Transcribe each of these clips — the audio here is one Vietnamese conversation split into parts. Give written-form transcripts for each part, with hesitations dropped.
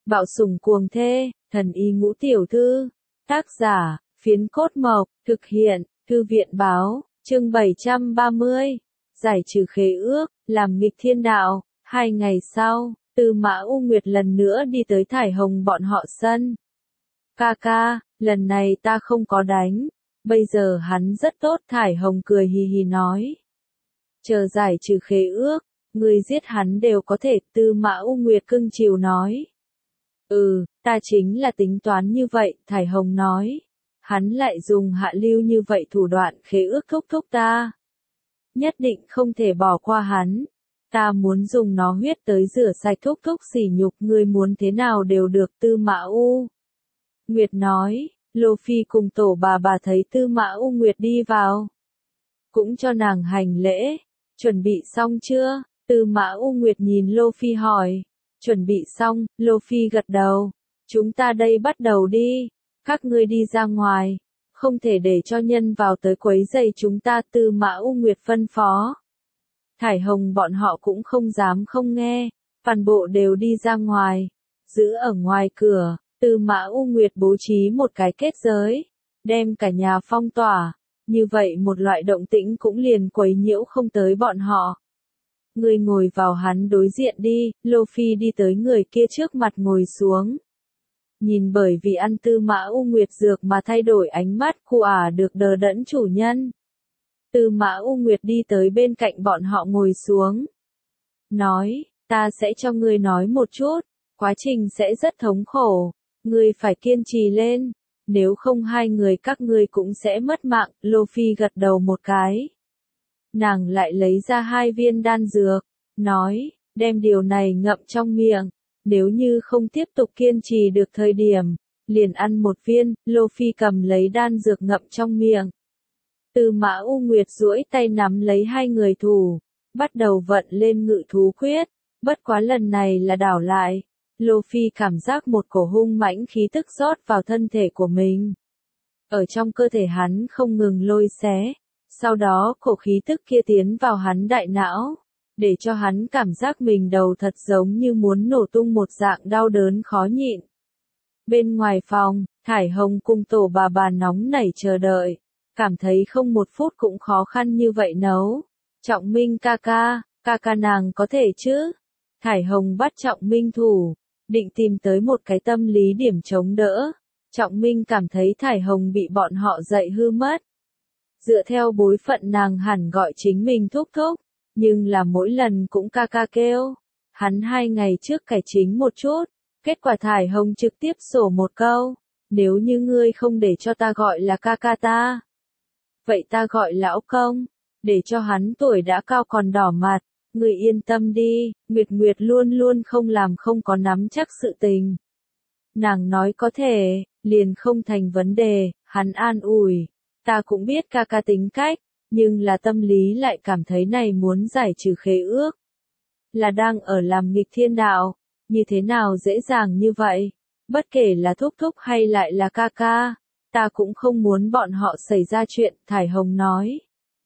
Bạo sủng cuồng thê, thần y ngũ tiểu thư. Tác giả, Phiến Cốt Mộc, thực hiện, Thư viện báo, chương 730. Giải trừ khế ước, làm nghịch thiên đạo. 2 ngày sau, Tư Mã U Nguyệt lần nữa đi tới Thải Hồng bọn họ sân. Ca ca, lần này ta không có đánh. Bây giờ hắn rất tốt. Thải Hồng cười hì hì nói. Chờ giải trừ khế ước, người giết hắn đều có thể. Tư Mã U Nguyệt cưng chiều nói. Ta chính là tính toán như vậy. Thải Hồng nói. Hắn lại dùng hạ lưu như vậy thủ đoạn khế ước thúc ta. Nhất định không thể bỏ qua hắn. Ta muốn dùng nó huyết tới rửa sạch thúc sỉ nhục. Ngươi muốn thế nào đều được. Tư Mã U Nguyệt nói. Lô Phi cùng tổ bà thấy Tư Mã U Nguyệt đi vào, cũng cho nàng hành lễ. Chuẩn bị xong chưa? Tư Mã U Nguyệt nhìn Lô Phi hỏi. Chuẩn bị xong. Lô Phi gật đầu. Chúng ta đây bắt đầu đi. Các ngươi đi ra ngoài, không thể để cho nhân vào tới quấy rầy chúng ta. Tư Mã U Nguyệt phân phó. Thải Hồng bọn họ cũng không dám không nghe, toàn bộ đều đi ra ngoài. Giữ ở ngoài cửa, Tư Mã U Nguyệt bố trí một cái kết giới, đem cả nhà phong tỏa, như vậy một loại động tĩnh cũng liền quấy nhiễu không tới bọn họ. Ngươi ngồi vào hắn đối diện đi. Lô Phi đi tới người kia trước mặt ngồi xuống. Nhìn bởi vì ăn Tư Mã U Nguyệt dược mà thay đổi ánh mắt khu được đờ đẫn chủ nhân. Tư Mã U Nguyệt đi tới bên cạnh bọn họ ngồi xuống. Nói, ta sẽ cho ngươi nói một chút, quá trình sẽ rất thống khổ, ngươi phải kiên trì lên, nếu không hai người các ngươi cũng sẽ mất mạng. Lô Phi gật đầu một cái. Nàng lại lấy ra 2 viên đan dược, nói, đem điều này ngậm trong miệng. Nếu như không tiếp tục kiên trì được thời điểm, liền ăn 1 viên. Lô Phi cầm lấy đan dược ngậm trong miệng. Tư Mã U Nguyệt duỗi tay nắm lấy 2 người thủ, bắt đầu vận lên ngự thú quyết. Bất quá lần này là đảo lại. Lô Phi cảm giác một cổ hung mãnh khí tức rót vào thân thể của mình. Ở trong cơ thể hắn không ngừng lôi xé. Sau đó cổ khí tức kia tiến vào hắn đại não, để cho hắn cảm giác mình đầu thật giống như muốn nổ tung một dạng đau đớn khó nhịn. Bên ngoài phòng, Thải Hồng cùng tổ bà nóng nảy chờ đợi, cảm thấy không 1 phút cũng khó khăn như vậy nấu. Trọng Minh ca ca nàng có thể chứ? Thải Hồng bắt Trọng Minh thủ, định tìm tới một cái tâm lý điểm chống đỡ. Trọng Minh cảm thấy Thải Hồng bị bọn họ dạy hư mất. Dựa theo bối phận nàng hẳn gọi chính mình thúc, nhưng là mỗi lần cũng ca kêu. Hắn 2 ngày trước cải chính một chút, kết quả Thải Hồng trực tiếp sổ một câu. Nếu như ngươi không để cho ta gọi là ca ta, vậy ta gọi lão công, để cho hắn tuổi đã cao còn đỏ mặt. Ngươi yên tâm đi, Nguyệt luôn luôn không làm không có nắm chắc sự tình. Nàng nói có thể, liền không thành vấn đề. Hắn an ủi. Ta cũng biết ca tính cách, nhưng là tâm lý lại cảm thấy này muốn giải trừ khế ước, là đang ở làm nghịch thiên đạo. Như thế nào dễ dàng như vậy? Bất kể là thúc hay lại là ca, ta cũng không muốn bọn họ xảy ra chuyện. Thải Hồng nói.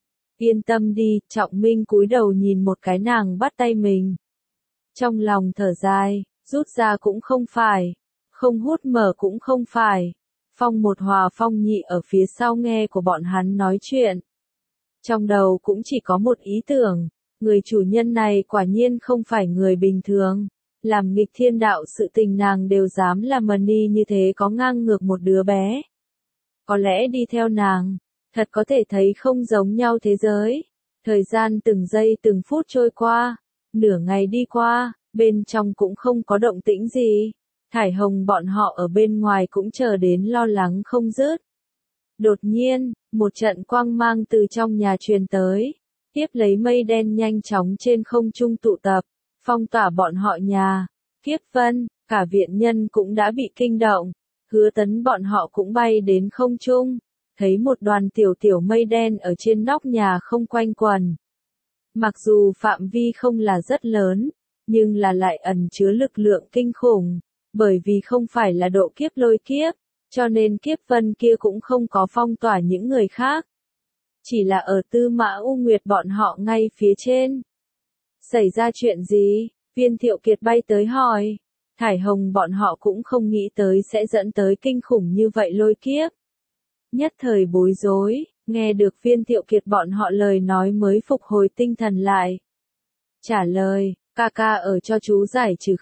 Yên tâm đi. Trọng Minh cúi đầu nhìn một cái nàng bắt tay mình. Trong lòng thở dài, rút ra cũng không phải, không hút mở cũng không phải. Phong 1 hòa Phong Nhị ở phía sau nghe của bọn hắn nói chuyện. Trong đầu cũng chỉ có một ý tưởng, người chủ nhân này quả nhiên không phải người bình thường. Làm nghịch thiên đạo sự tình nàng đều dám làm mani như thế, có ngang ngược một đứa bé. Có lẽ đi theo nàng, thật có thể thấy không giống nhau thế giới. Thời gian từng giây từng phút trôi qua, nửa ngày đi qua, bên trong cũng không có động tĩnh gì. Thải Hồng bọn họ ở bên ngoài cũng chờ đến lo lắng không dứt. Đột nhiên, một trận quang mang từ trong nhà truyền tới, tiếp lấy mây đen nhanh chóng trên không trung tụ tập, phong tỏa bọn họ nhà. Kiếp Vân, cả viện nhân cũng đã bị kinh động. Hứa Tấn bọn họ cũng bay đến không trung, thấy một đoàn tiểu mây đen ở trên nóc nhà không quanh quần. Mặc dù phạm vi không là rất lớn, nhưng là lại ẩn chứa lực lượng kinh khủng. Bởi vì không phải là độ kiếp lôi kiếp, cho nên Kiếp Vân kia cũng không có phong tỏa những người khác. Chỉ là ở Tư Mã U Nguyệt bọn họ ngay phía trên. Xảy ra chuyện gì? Viên Thiệu Kiệt bay tới hỏi. Thải Hồng bọn họ cũng không nghĩ tới sẽ dẫn tới kinh khủng như vậy lôi kiếp. Nhất thời bối rối, nghe được Viên Thiệu Kiệt bọn họ lời nói mới phục hồi tinh thần lại. Trả lời, ca ca ở cho chú giải trừ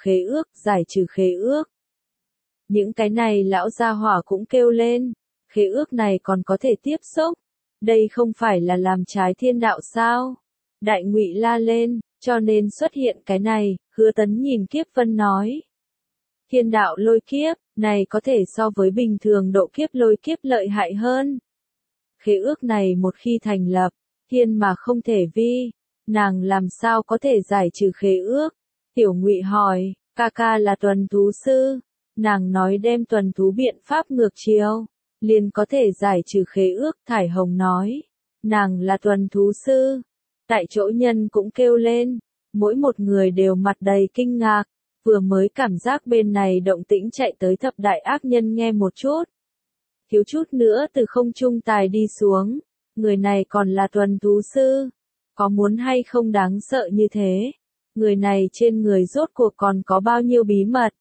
khế ước. Những cái này lão gia hỏa cũng kêu lên, khế ước này còn có thể tiếp xúc. Đây không phải là làm trái thiên đạo sao? Đại Ngụy la lên, cho nên xuất hiện cái này, Hứa Tấn nhìn Kiếp Vân nói. Thiên đạo lôi kiếp, này có thể so với bình thường độ kiếp lôi kiếp lợi hại hơn. Khế ước này một khi thành lập, thiên mà không thể vi, nàng làm sao có thể giải trừ khế ước? Tiểu Ngụy hỏi, ca ca là tuần thú sư, nàng nói đem tuần thú biện pháp ngược chiều, liền có thể giải trừ khế ước. Thải Hồng nói, nàng là tuần thú sư. Tại chỗ nhân cũng kêu lên, mỗi một người đều mặt đầy kinh ngạc, vừa mới cảm giác bên này động tĩnh chạy tới thập đại ác nhân nghe một chút. Thiếu chút nữa từ không trung tài đi xuống, người này còn là tuần thú sư, có muốn hay không đáng sợ như thế, người này trên người rốt cuộc còn có bao nhiêu bí mật.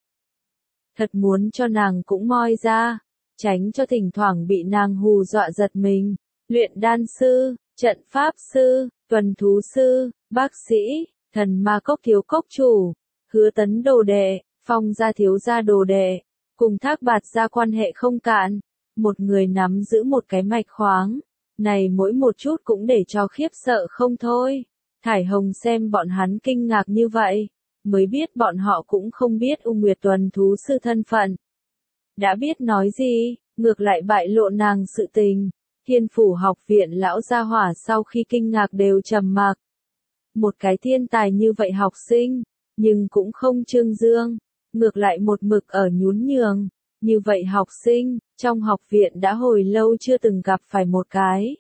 Thật muốn cho nàng cũng moi ra, tránh cho thỉnh thoảng bị nàng hù dọa giật mình. Luyện đan sư, trận pháp sư, tuần thú sư, bác sĩ, thần ma cốc thiếu cốc chủ, Hứa Tấn đồ đệ, Phong gia thiếu gia đồ đệ, cùng Thác Bạt gia quan hệ không cạn, một người nắm giữ một cái mạch khoáng, này mỗi một chút cũng để cho khiếp sợ không thôi. Thải Hồng xem bọn hắn kinh ngạc như vậy, mới biết bọn họ cũng không biết U Nguyệt tuần thú sư thân phận. Đã biết nói gì, ngược lại bại lộ nàng sự tình. Thiên Phủ học viện lão gia hỏa sau khi kinh ngạc đều trầm mặc. Một cái thiên tài như vậy học sinh, nhưng cũng không trương dương, ngược lại một mực ở nhún nhường. Như vậy học sinh, trong học viện đã hồi lâu chưa từng gặp phải một cái.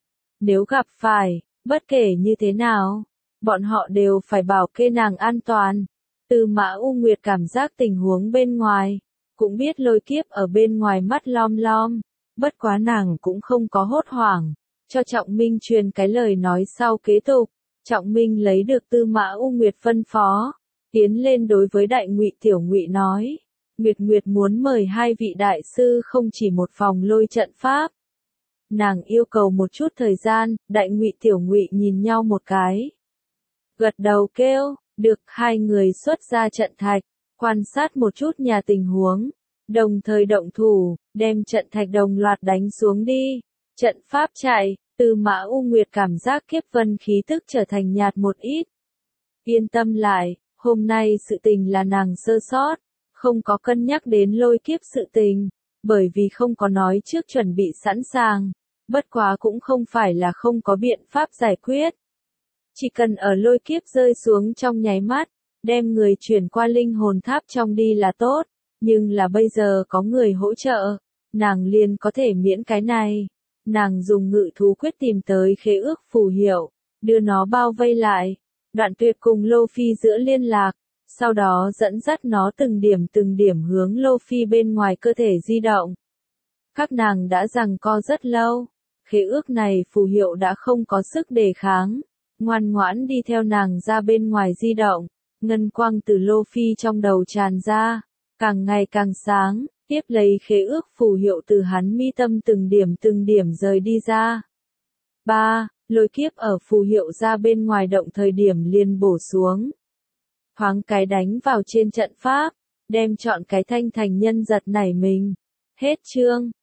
Nếu gặp phải, bất kể như thế nào, bọn họ đều phải bảo kê nàng an toàn. Tư Mã U Nguyệt cảm giác tình huống bên ngoài, cũng biết lôi kiếp ở bên ngoài mắt lom lom. Bất quá nàng cũng không có hốt hoảng, cho Trọng Minh truyền cái lời nói sau kế tục. Trọng Minh lấy được Tư Mã U Nguyệt phân phó, tiến lên đối với Đại Ngụy Tiểu Ngụy nói, Nguyệt muốn mời hai vị đại sư không chỉ một phòng lôi trận pháp. Nàng yêu cầu một chút thời gian. Đại Ngụy Tiểu Ngụy nhìn nhau một cái, gật đầu kêu, được. Hai người xuất ra trận thạch, quan sát một chút nhà tình huống, đồng thời động thủ, đem trận thạch đồng loạt đánh xuống đi. Trận pháp chạy, Tư Mã U Nguyệt cảm giác Kiếp Vân khí tức trở thành nhạt một ít. Yên tâm lại, hôm nay sự tình là nàng sơ sót, không có cân nhắc đến lôi kiếp sự tình, bởi vì không có nói trước chuẩn bị sẵn sàng. Bất quá cũng không phải là không có biện pháp giải quyết. Chỉ cần ở lôi kiếp rơi xuống trong nháy mắt, đem người chuyển qua linh hồn tháp trong đi là tốt. Nhưng là bây giờ có người hỗ trợ, nàng liền có thể miễn cái này. Nàng dùng ngự thú quyết tìm tới khế ước phù hiệu, đưa nó bao vây lại. Đoạn Tuyệt cùng Lô Phi giữa liên lạc, sau đó dẫn dắt nó từng điểm hướng Lô Phi bên ngoài cơ thể di động. Các nàng đã giằng co rất lâu, khế ước này phù hiệu đã không có sức đề kháng, ngoan ngoãn đi theo nàng ra bên ngoài di động. Ngân quang từ Lô Phi trong đầu tràn ra, càng ngày càng sáng, tiếp lấy khế ước phù hiệu từ hắn mi tâm từng điểm rời đi ra. 3. Lôi kiếp ở phù hiệu ra bên ngoài động thời điểm liền bổ xuống. Thoáng cái đánh vào trên trận pháp, đem chọn cái thanh thành nhân giật nảy mình. Hết chương.